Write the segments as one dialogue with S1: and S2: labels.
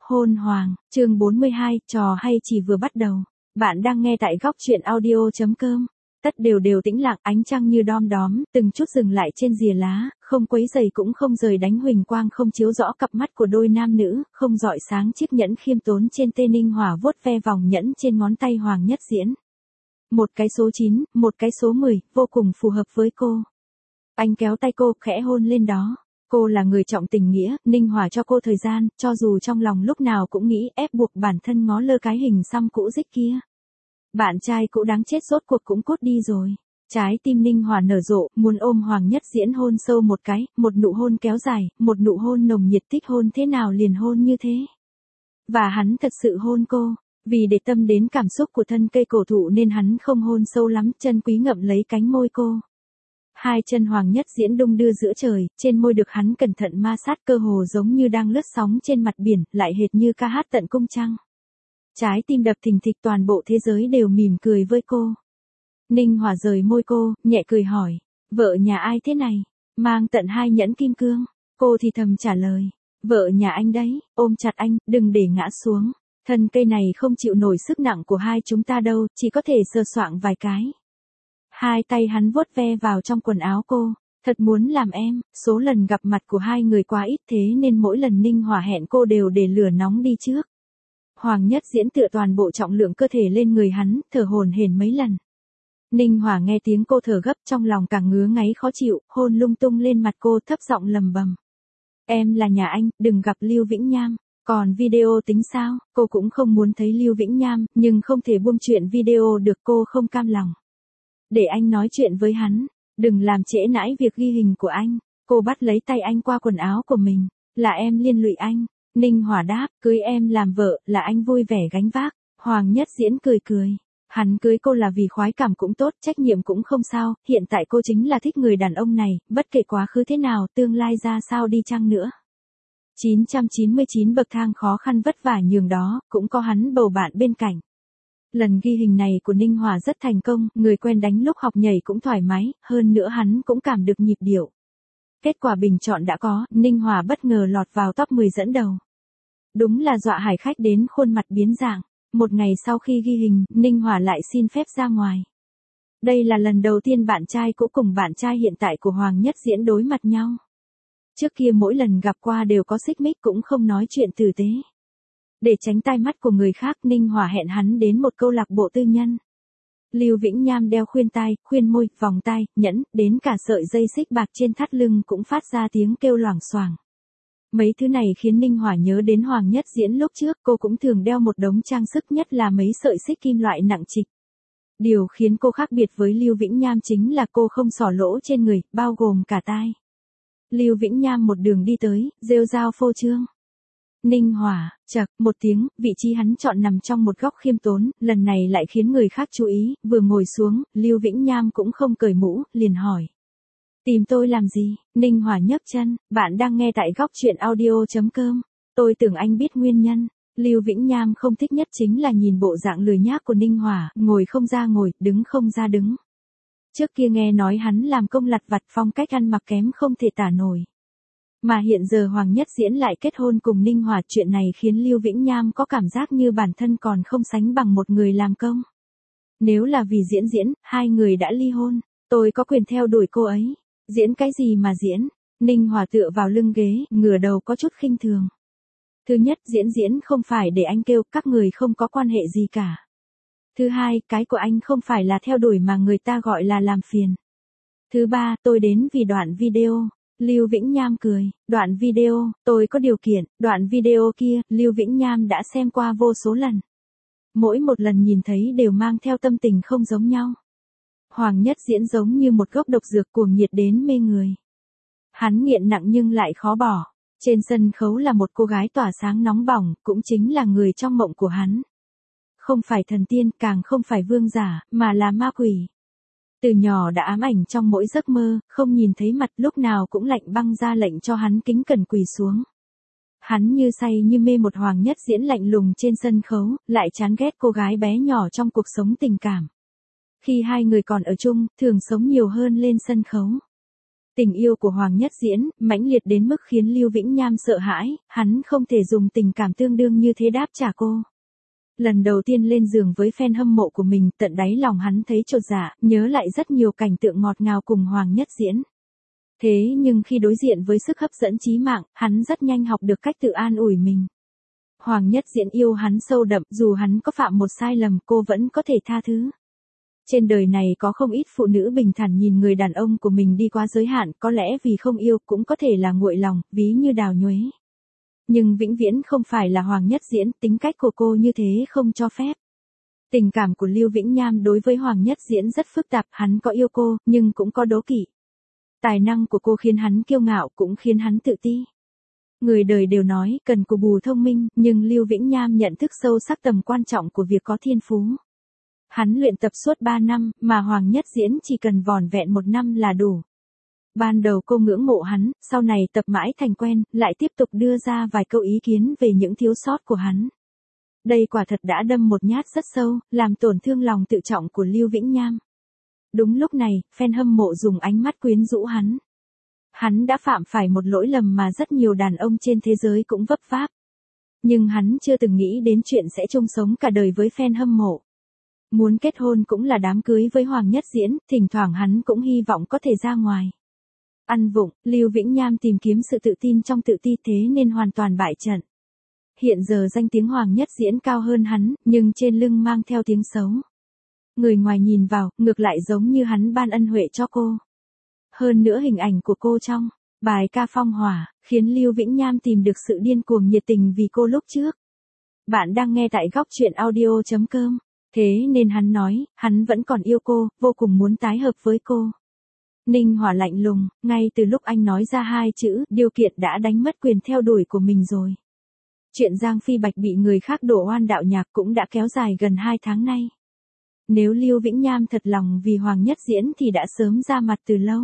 S1: Hôn hoàng, chương 42, trò hay chỉ vừa bắt đầu. Bạn đang nghe tại góc truyện audio.com. Tất đều tĩnh lặng, ánh trăng như đom đóm, từng chút dừng lại trên rìa lá, không quấy rầy cũng không rời đánh huỳnh quang, không chiếu rõ cặp mắt của đôi nam nữ, không rọi sáng chiếc nhẫn khiêm tốn trên tay Ninh Hòa, vuốt ve vòng nhẫn trên ngón tay Hoàng Nhất Diễn. Một cái số 9, một cái số 10, vô cùng phù hợp với cô. Anh kéo tay cô, khẽ hôn lên đó. Cô là người trọng tình nghĩa, Ninh Hòa cho cô thời gian, cho dù trong lòng lúc nào cũng nghĩ ép buộc bản thân ngó lơ cái hình xăm cũ rích kia. Bạn trai cũ đáng chết rốt cuộc cũng cút đi rồi. Trái tim Ninh Hòa nở rộ, muốn ôm Hoàng Nhất Diễn hôn sâu một cái, một nụ hôn kéo dài, một nụ hôn nồng nhiệt, thích hôn thế nào liền hôn như thế. Và hắn thật sự hôn cô, vì để tâm đến cảm xúc của thân cây cổ thụ nên hắn không hôn sâu lắm, chân quý ngậm lấy cánh môi cô. Hai chân Hoàng Nhất Diễn đung đưa giữa trời, trên môi được hắn cẩn thận ma sát, cơ hồ giống như đang lướt sóng trên mặt biển, lại hệt như ca hát tận cung trăng. Trái tim đập thình thịch, toàn bộ thế giới đều mỉm cười với cô. Ninh Hòa rời môi cô, nhẹ cười hỏi, vợ nhà ai thế này? Mang tận 2 nhẫn kim cương. Cô thì thầm trả lời, vợ nhà anh đấy, ôm chặt anh, đừng để ngã xuống. Thân cây này không chịu nổi sức nặng của hai chúng ta đâu, chỉ có thể sờ soạng vài cái. Hai tay hắn vuốt ve vào trong quần áo cô, thật muốn làm em. Số lần gặp mặt của hai người quá ít, thế nên mỗi lần Ninh Hòa hẹn cô đều để lửa nóng đi trước. Hoàng Nhất Diễn tựa toàn bộ trọng lượng cơ thể lên người hắn, thở hổn hển mấy lần. Ninh Hòa nghe tiếng cô thở gấp, trong lòng càng ngứa ngáy khó chịu, hôn lung tung lên mặt cô, thấp giọng lầm bầm. Em là nhà anh, đừng gặp Lưu Vĩnh Nham. Còn video tính sao? Cô cũng không muốn thấy Lưu Vĩnh Nham, nhưng không thể buông chuyện video được, cô không cam lòng. Để anh nói chuyện với hắn, đừng làm trễ nãi việc ghi hình của anh. Cô bắt lấy tay anh qua quần áo của mình, là em liên lụy anh. Ninh Hòa đáp, cưới em làm vợ, là anh vui vẻ gánh vác. Hoàng Nhất Diễn cười cười. Hắn cưới cô là vì khoái cảm cũng tốt, trách nhiệm cũng không sao, hiện tại cô chính là thích người đàn ông này, bất kể quá khứ thế nào, tương lai ra sao đi chăng nữa. 999 bậc thang khó khăn vất vả nhường đó, cũng có hắn bầu bạn bên cạnh. Lần ghi hình này của Ninh Hòa rất thành công, người quen đánh lúc học nhảy cũng thoải mái, hơn nữa hắn cũng cảm được nhịp điệu. Kết quả bình chọn đã có, Ninh Hòa bất ngờ lọt vào top 10 dẫn đầu. Đúng là dọa hải khách đến khuôn mặt biến dạng. Một ngày sau khi ghi hình, Ninh Hòa lại xin phép ra ngoài. Đây là lần đầu tiên bạn trai cũ cùng bạn trai hiện tại của Hoàng Nhất Diễn đối mặt nhau. Trước kia mỗi lần gặp qua đều có xích mích, cũng không nói chuyện tử tế. Để tránh tai mắt của người khác, Ninh Hòa hẹn hắn đến một câu lạc bộ tư nhân. Lưu Vĩnh Nham đeo khuyên tai, khuyên môi, vòng tai, nhẫn, đến cả sợi dây xích bạc trên thắt lưng cũng phát ra tiếng kêu loảng xoảng. Mấy thứ này khiến Ninh Hòa nhớ đến Hoàng Nhất Diễn lúc trước, cô cũng thường đeo một đống trang sức, nhất là mấy sợi xích kim loại nặng trịch. Điều khiến cô khác biệt với Lưu Vĩnh Nham chính là cô không xỏ lỗ trên người, bao gồm cả tai. Lưu Vĩnh Nham một đường đi tới, rêu rao phô trương. Ninh Hòa, chậc, một tiếng, vị trí hắn chọn nằm trong một góc khiêm tốn, lần này lại khiến người khác chú ý, vừa ngồi xuống, Lưu Vĩnh Nham cũng không cởi mũ, liền hỏi. Tìm tôi làm gì? Ninh Hòa nhấc chân, bạn đang nghe tại góc truyện audio.com. Tôi tưởng anh biết nguyên nhân. Lưu Vĩnh Nham không thích nhất chính là nhìn bộ dạng lười nhác của Ninh Hòa, ngồi không ra ngồi, đứng không ra đứng. Trước kia nghe nói hắn làm công lặt vặt, phong cách ăn mặc kém không thể tả nổi. Mà hiện giờ Hoàng Nhất Diễn lại kết hôn cùng Ninh Hòa, chuyện này khiến Lưu Vĩnh Nham có cảm giác như bản thân còn không sánh bằng một người làm công. Nếu là vì diễn, hai người đã ly hôn, tôi có quyền theo đuổi cô ấy. Diễn cái gì mà diễn? Ninh Hòa tựa vào lưng ghế, ngửa đầu có chút khinh thường. Thứ nhất, diễn không phải để anh kêu, các người không có quan hệ gì cả. Thứ hai, cái của anh không phải là theo đuổi mà người ta gọi là làm phiền. Thứ ba, tôi đến vì đoạn video. Lưu Vĩnh Nham cười, đoạn video, tôi có điều kiện, đoạn video kia, Lưu Vĩnh Nham đã xem qua vô số lần. Mỗi một lần nhìn thấy đều mang theo tâm tình không giống nhau. Hoàng Nhất Diễn giống như một gốc độc dược, cuồng nhiệt đến mê người. Hắn nghiện nặng nhưng lại khó bỏ. Trên sân khấu là một cô gái tỏa sáng nóng bỏng, cũng chính là người trong mộng của hắn. Không phải thần tiên, càng không phải vương giả, mà là ma quỷ. Từ nhỏ đã ám ảnh trong mỗi giấc mơ, không nhìn thấy mặt, lúc nào cũng lạnh băng ra lệnh cho hắn kính cẩn quỳ xuống. Hắn như say như mê một Hoàng Nhất Diễn lạnh lùng trên sân khấu, lại chán ghét cô gái bé nhỏ trong cuộc sống tình cảm. Khi hai người còn ở chung, thường sống nhiều hơn lên sân khấu. Tình yêu của Hoàng Nhất Diễn, mãnh liệt đến mức khiến Lưu Vĩnh Nham sợ hãi, hắn không thể dùng tình cảm tương đương như thế đáp trả cô. Lần đầu tiên lên giường với fan hâm mộ của mình, tận đáy lòng hắn thấy chột dạ, nhớ lại rất nhiều cảnh tượng ngọt ngào cùng Hoàng Nhất Diễn. Thế nhưng khi đối diện với sức hấp dẫn chí mạng, hắn rất nhanh học được cách tự an ủi mình. Hoàng Nhất Diễn yêu hắn sâu đậm, dù hắn có phạm một sai lầm, cô vẫn có thể tha thứ. Trên đời này có không ít phụ nữ bình thản nhìn người đàn ông của mình đi quá giới hạn, có lẽ vì không yêu, cũng có thể là nguội lòng, ví như Đào Nhuế. Nhưng vĩnh viễn không phải là Hoàng Nhất Diễn, tính cách của cô như thế không cho phép. Tình cảm của Lưu Vĩnh Nham đối với Hoàng Nhất Diễn rất phức tạp, hắn có yêu cô, nhưng cũng có đố kỵ. Tài năng của cô khiến hắn kiêu ngạo, cũng khiến hắn tự ti. Người đời đều nói cần cù bù thông minh, nhưng Lưu Vĩnh Nham nhận thức sâu sắc tầm quan trọng của việc có thiên phú. Hắn luyện tập suốt 3 năm, mà Hoàng Nhất Diễn chỉ cần vỏn vẹn 1 năm là đủ. Ban đầu cô ngưỡng mộ hắn, sau này tập mãi thành quen, lại tiếp tục đưa ra vài câu ý kiến về những thiếu sót của hắn. Đây quả thật đã đâm một nhát rất sâu, làm tổn thương lòng tự trọng của Lưu Vĩnh Nham. Đúng lúc này, fan hâm mộ dùng ánh mắt quyến rũ hắn. Hắn đã phạm phải một lỗi lầm mà rất nhiều đàn ông trên thế giới cũng vấp váp. Nhưng hắn chưa từng nghĩ đến chuyện sẽ chung sống cả đời với fan hâm mộ. Muốn kết hôn cũng là đám cưới với Hoàng Nhất Diễn, thỉnh thoảng hắn cũng hy vọng có thể ra ngoài. Ăn vụng, Lưu Vĩnh Nham tìm kiếm sự tự tin trong tự ti, thế nên hoàn toàn bại trận. Hiện giờ danh tiếng Hoàng Nhất Diễn cao hơn hắn, nhưng trên lưng mang theo tiếng xấu. Người ngoài nhìn vào, ngược lại giống như hắn ban ân huệ cho cô. Hơn nữa hình ảnh của cô trong bài ca Phong Hỏa, khiến Lưu Vĩnh Nham tìm được sự điên cuồng nhiệt tình vì cô lúc trước. Bạn đang nghe tại góc truyện audio.com. Thế nên hắn nói, hắn vẫn còn yêu cô, vô cùng muốn tái hợp với cô. Ninh Hòa lạnh lùng, ngay từ lúc anh nói ra 2 chữ, điều kiện đã đánh mất quyền theo đuổi của mình rồi. Chuyện Giang Phi Bạch bị người khác đổ oan đạo nhạc cũng đã kéo dài gần 2 tháng nay. Nếu Lưu Vĩnh Nham thật lòng vì Hoàng Nhất Diễn thì đã sớm ra mặt từ lâu.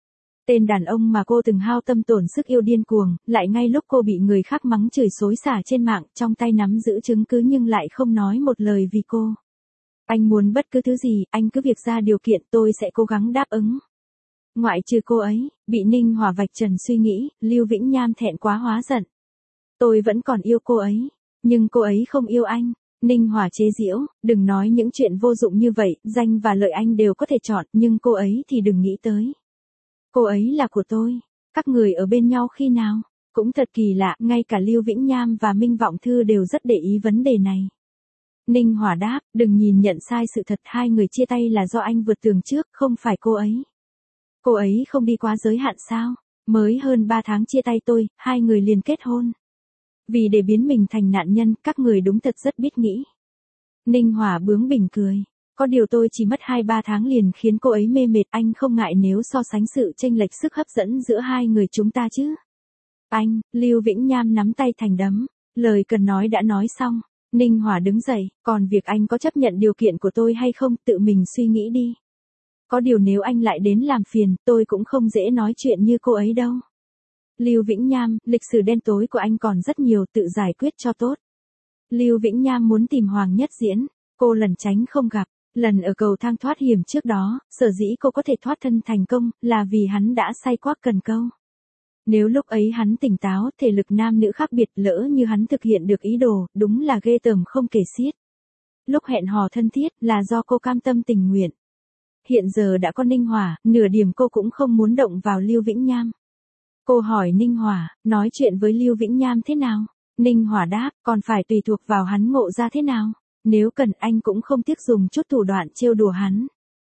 S1: Tên đàn ông mà cô từng hao tâm tổn sức yêu điên cuồng, lại ngay lúc cô bị người khác mắng chửi xối xả trên mạng, trong tay nắm giữ chứng cứ nhưng lại không nói một lời vì cô. Anh muốn bất cứ thứ gì, anh cứ việc ra điều kiện, tôi sẽ cố gắng đáp ứng. Ngoại trừ cô ấy, bị Ninh Hòa vạch trần suy nghĩ, Lưu Vĩnh Nham thẹn quá hóa giận. Tôi vẫn còn yêu cô ấy, nhưng cô ấy không yêu anh. Ninh Hòa chế giễu, đừng nói những chuyện vô dụng như vậy, danh và lợi anh đều có thể chọn, nhưng cô ấy thì đừng nghĩ tới. Cô ấy là của tôi, các người ở bên nhau khi nào? Cũng thật kỳ lạ, ngay cả Lưu Vĩnh Nham và Minh Vọng Thư đều rất để ý vấn đề này. Ninh Hòa đáp, đừng nhìn nhận sai sự thật, 2 người chia tay là do anh vượt tường trước, không phải cô ấy. Cô ấy không đi quá giới hạn sao? Mới hơn 3 tháng chia tay tôi, 2 người liền kết hôn. Vì để biến mình thành nạn nhân, các người đúng thật rất biết nghĩ. Ninh Hòa bướng bỉnh cười. Có điều tôi chỉ mất 2-3 tháng liền khiến cô ấy mê mệt, anh không ngại nếu so sánh sự chênh lệch sức hấp dẫn giữa 2 người chúng ta chứ? Anh, Lưu Vĩnh Nham nắm tay thành đấm. Lời cần nói đã nói xong. Ninh Hòa đứng dậy, còn việc anh có chấp nhận điều kiện của tôi hay không, tự mình suy nghĩ đi. Có điều nếu anh lại đến làm phiền, tôi cũng không dễ nói chuyện như cô ấy đâu. Lưu Vĩnh Nham, lịch sử đen tối của anh còn rất nhiều, tự giải quyết cho tốt. Lưu Vĩnh Nham muốn tìm Hoàng Nhất Diễn, cô lẩn tránh không gặp. Lần ở cầu thang thoát hiểm trước đó, sở dĩ cô có thể thoát thân thành công, là vì hắn đã say quác cần câu. Nếu lúc ấy hắn tỉnh táo, thể lực nam nữ khác biệt, lỡ như hắn thực hiện được ý đồ, đúng là ghê tởm không kể xiết. Lúc hẹn hò thân thiết, là do cô cam tâm tình nguyện. Hiện giờ đã có Ninh Hòa, nửa điểm cô cũng không muốn động vào Lưu Vĩnh Nham. Cô hỏi Ninh Hòa, nói chuyện với Lưu Vĩnh Nham thế nào? Ninh Hòa đáp, còn phải tùy thuộc vào hắn ngộ ra thế nào. Nếu cần anh cũng không tiếc dùng chút thủ đoạn trêu đùa hắn.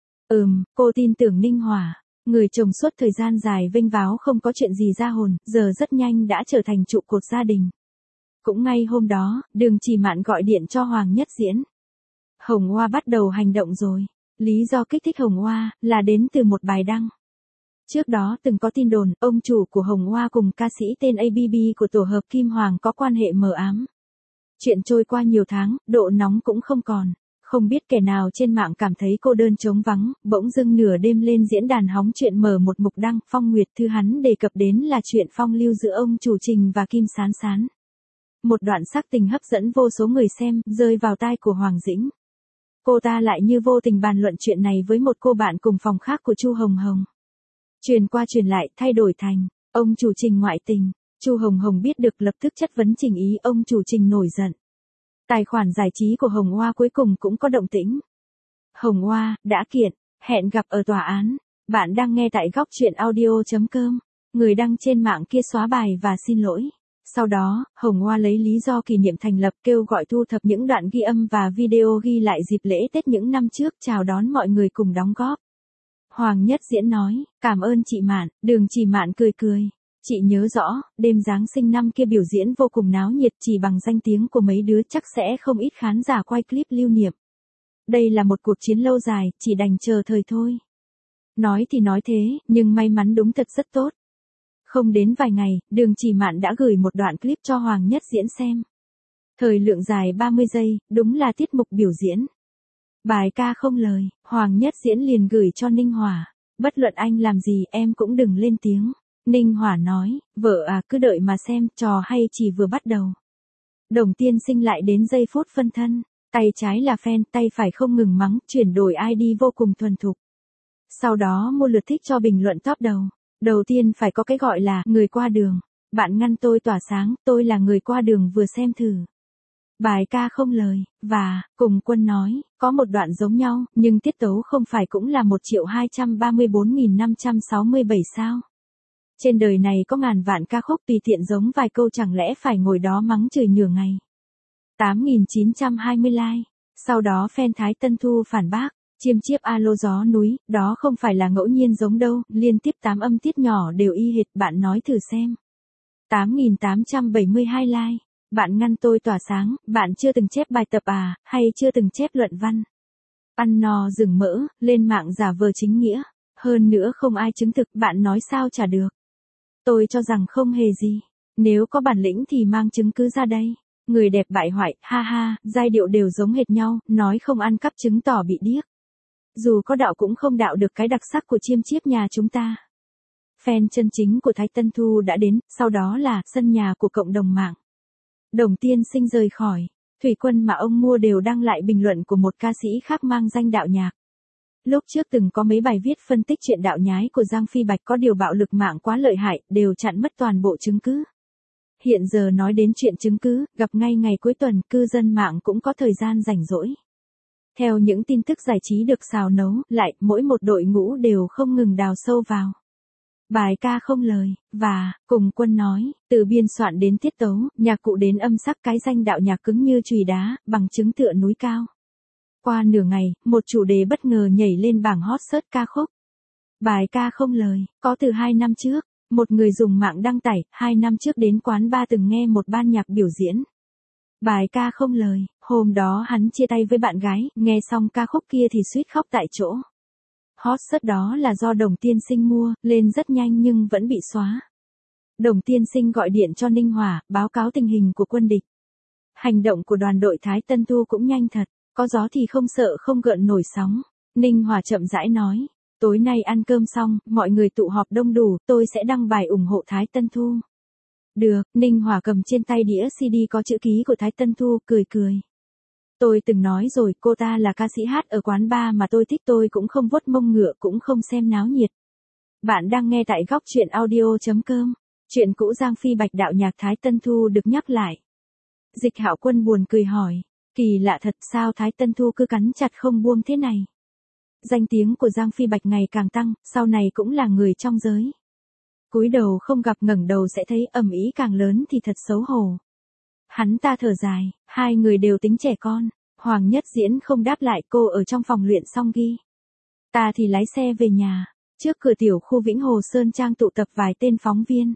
S1: Cô tin tưởng Ninh Hòa. Người chồng suốt thời gian dài vênh váo không có chuyện gì ra hồn, giờ rất nhanh đã trở thành trụ cột gia đình. Cũng ngay hôm đó, Đường Chỉ Mạn gọi điện cho Hoàng Nhất Diễn. Hồng Hoa bắt đầu hành động rồi. Lý do kích thích Hồng Hoa là đến từ một bài đăng. Trước đó từng có tin đồn, ông chủ của Hồng Hoa cùng ca sĩ tên ABB của tổ hợp Kim Hoàng có quan hệ mờ ám. Chuyện trôi qua nhiều tháng, độ nóng cũng không còn. Không biết kẻ nào trên mạng cảm thấy cô đơn trống vắng, bỗng dưng nửa đêm lên diễn đàn hóng chuyện mở một mục đăng, Phong Nguyệt Thư hắn đề cập đến là chuyện phong lưu giữa ông chủ Trình và Kim Sán Sán. Một đoạn sắc tình hấp dẫn vô số người xem, rơi vào tai của Hoàng Dĩnh. Cô ta lại như vô tình bàn luận chuyện này với một cô bạn cùng phòng khác của Chu Hồng Hồng. Truyền qua truyền lại, thay đổi thành, ông chủ Trình ngoại tình. Chu Hồng Hồng biết được lập tức chất vấn Trình Ý, ông chủ Trình nổi giận. Tài khoản giải trí của Hồng Oa cuối cùng cũng có động tĩnh. Hồng Oa đã kiện, hẹn gặp ở tòa án. Bạn đang nghe tại góc truyện audio.com. Người đăng trên mạng kia xóa bài và xin lỗi. Sau đó, Hồng Oa lấy lý do kỷ niệm thành lập kêu gọi thu thập những đoạn ghi âm và video ghi lại dịp lễ Tết những năm trước, chào đón mọi người cùng đóng góp. Hoàng Nhất Diễn nói, cảm ơn chị Mạn. Đường Chỉ Mạn cười cười. Chị nhớ rõ, đêm Giáng sinh năm kia biểu diễn vô cùng náo nhiệt, chỉ bằng danh tiếng của mấy đứa chắc sẽ không ít khán giả quay clip lưu niệm. Đây là một cuộc chiến lâu dài, chỉ đành chờ thời thôi. Nói thì nói thế, nhưng may mắn đúng thật rất tốt. Không đến vài ngày, Đường Chỉ Mạn đã gửi một đoạn clip cho Hoàng Nhất Diễn xem. Thời lượng dài 30 giây, đúng là tiết mục biểu diễn. Bài ca không lời, Hoàng Nhất Diễn liền gửi cho Ninh Hòa. Bất luận anh làm gì em cũng đừng lên tiếng. Ninh Hòa nói, vợ à cứ đợi mà xem, trò hay chỉ vừa bắt đầu. Đồng Tiên Sinh lại đến giây phút phân thân. Tay trái là fan, tay phải không ngừng mắng, chuyển đổi ID vô cùng thuần thục. Sau đó mua lượt thích cho bình luận top đầu. Đầu tiên phải có cái gọi là người qua đường. Bạn ngăn tôi tỏa sáng, tôi là người qua đường vừa xem thử. Bài ca không lời, và, cùng Quân nói, có một đoạn giống nhau, nhưng tiết tấu không phải cũng là 1.234.567 sao. Trên đời này có ngàn vạn ca khúc tùy tiện giống vài câu chẳng lẽ phải ngồi đó mắng chửi nửa ngày. 8.920 like. Sau đó fan Thái Tân Thu phản bác, chiêm chiếp alo gió núi, đó không phải là ngẫu nhiên giống đâu, liên tiếp 8 âm tiết nhỏ đều y hệt, bạn nói thử xem. 8.872 like. Bạn ngăn tôi tỏa sáng, bạn chưa từng chép bài tập à, hay chưa từng chép luận văn. Ăn no rừng mỡ, lên mạng giả vờ chính nghĩa. Hơn nữa không ai chứng thực, bạn nói sao chả được. Tôi cho rằng không hề gì. Nếu có bản lĩnh thì mang chứng cứ ra đây. Người đẹp bại hoại, ha ha, giai điệu đều giống hệt nhau, nói không ăn cắp chứng tỏ bị điếc. Dù có đạo cũng không đạo được cái đặc sắc của chiêm chiếp nhà chúng ta. Fan chân chính của Thái Tân Thu đã đến, sau đó là sân nhà của cộng đồng mạng. Đồng Tiên Sinh rời khỏi, thủy quân mà ông mua đều đăng lại bình luận của một ca sĩ khác mang danh đạo nhạc. Lúc trước từng có mấy bài viết phân tích chuyện đạo nhái của Giang Phi Bạch có điều bạo lực mạng quá lợi hại, đều chặn mất toàn bộ chứng cứ. Hiện giờ nói đến chuyện chứng cứ, gặp ngay ngày cuối tuần, cư dân mạng cũng có thời gian rảnh rỗi. Theo những tin tức giải trí được xào nấu, lại, mỗi một đội ngũ đều không ngừng đào sâu vào. Bài ca không lời, và, cùng Quân nói, từ biên soạn đến tiết tấu, nhạc cụ đến âm sắc, cái danh đạo nhạc cứng như chùy đá, bằng chứng tựa núi cao. Qua nửa ngày, một chủ đề bất ngờ nhảy lên bảng hot search ca khúc. Bài ca không lời, có từ 2 năm trước, một người dùng mạng đăng tải, 2 năm trước đến quán bar từng nghe một ban nhạc biểu diễn. Bài ca không lời, hôm đó hắn chia tay với bạn gái, nghe xong ca khúc kia thì suýt khóc tại chỗ. Hot search đó là do Đồng Tiên Sinh mua, lên rất nhanh nhưng vẫn bị xóa. Đồng Tiên Sinh gọi điện cho Ninh Hòa, báo cáo tình hình của quân địch. Hành động của đoàn đội Thái Tân Thu cũng nhanh thật, có gió thì không sợ không gợn nổi sóng. Ninh Hòa chậm rãi nói, tối nay ăn cơm xong, mọi người tụ họp đông đủ, tôi sẽ đăng bài ủng hộ Thái Tân Thu. Được, Ninh Hòa cầm trên tay đĩa CD có chữ ký của Thái Tân Thu, cười cười. Tôi từng nói rồi, cô ta là ca sĩ hát ở quán bar mà tôi thích, tôi cũng không vuốt mông ngựa, cũng không xem náo nhiệt. Bạn đang nghe tại góc truyện audio.com. Chuyện cũ Giang Phi Bạch đạo nhạc Thái Tân Thu được nhắc lại. Dịch Hạo Quân buồn cười hỏi, kỳ lạ thật, sao Thái Tân Thu cứ cắn chặt không buông thế này. Danh tiếng của Giang Phi Bạch ngày càng tăng, sau này cũng là người trong giới. Cúi đầu không gặp ngẩng đầu sẽ thấy, ầm ĩ càng lớn thì thật xấu hổ. Hắn ta thở dài, hai người đều tính trẻ con. Hoàng Nhất Diễn không đáp lại, cô ở trong phòng luyện xong ghi. Ta thì lái xe về nhà. Trước cửa tiểu khu Vĩnh Hồ Sơn Trang tụ tập vài tên phóng viên.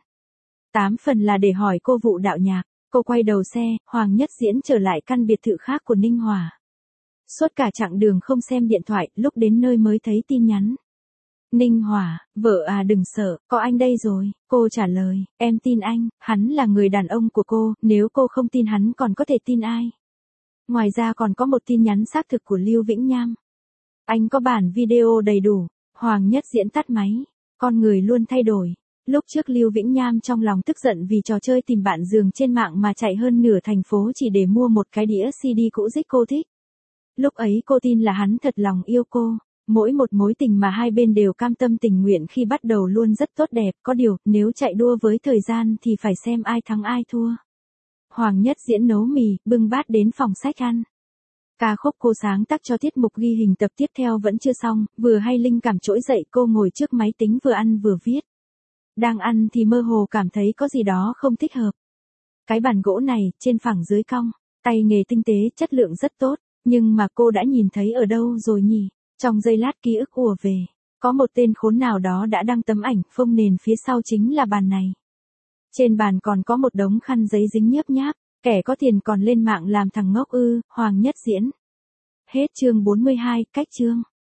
S1: 8 phần là để hỏi cô vụ đạo nhạc. Cô quay đầu xe, Hoàng Nhất Diễn trở lại căn biệt thự khác của Ninh Hòa. Suốt cả chặng đường không xem điện thoại, lúc đến nơi mới thấy tin nhắn. Ninh Hòa, vợ à đừng sợ, có anh đây rồi. Cô trả lời, em tin anh, hắn là người đàn ông của cô, nếu cô không tin hắn còn có thể tin ai. Ngoài ra còn có một tin nhắn xác thực của Lưu Vĩnh Nham. Anh có bản video đầy đủ. Hoàng Nhất Diễn tắt máy. Con người luôn thay đổi. Lúc trước Lưu Vĩnh Nham trong lòng tức giận vì trò chơi tìm bạn giường trên mạng mà chạy hơn nửa thành phố chỉ để mua một cái đĩa CD cũ dích cô thích. Lúc ấy cô tin là hắn thật lòng yêu cô. Mỗi một mối tình mà hai bên đều cam tâm tình nguyện khi bắt đầu luôn rất tốt đẹp, có điều, nếu chạy đua với thời gian thì phải xem ai thắng ai thua. Hoàng Nhất Diễn nấu mì, bưng bát đến phòng sách ăn. Ca khúc cô sáng tác cho tiết mục ghi hình tập tiếp theo vẫn chưa xong, vừa hay linh cảm trỗi dậy cô ngồi trước máy tính vừa ăn vừa viết. Đang ăn thì mơ hồ cảm thấy có gì đó không thích hợp. Cái bàn gỗ này, trên phẳng dưới cong, tay nghề tinh tế, chất lượng rất tốt, nhưng mà cô đã nhìn thấy ở đâu rồi nhỉ? Trong giây lát ký ức ùa về, có một tên khốn nào đó đã đăng tấm ảnh, phông nền phía sau chính là bàn này. Trên bàn còn có một đống khăn giấy dính nhớp nháp, kẻ có tiền còn lên mạng làm thằng ngốc ư, Hoàng Nhất Diễn. Hết chương 42, cách chương.